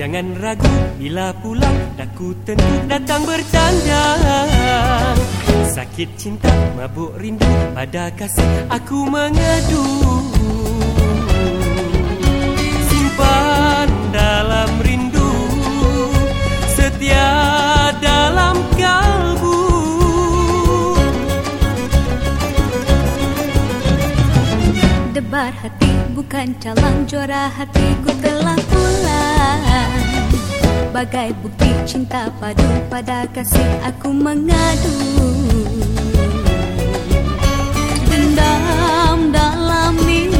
Jangan ragu bila pulang, daku tentu datang bertandang. Sakit cinta, mabuk rindu, pada kasih aku mengadu. Simpan dalam rindu, setia dalam kalbu. Debar hati bukan calang, juara hatiku telah pulang. Bagai bukti cinta padu, pada kasih aku mengadu. Dendam dalam mimpi,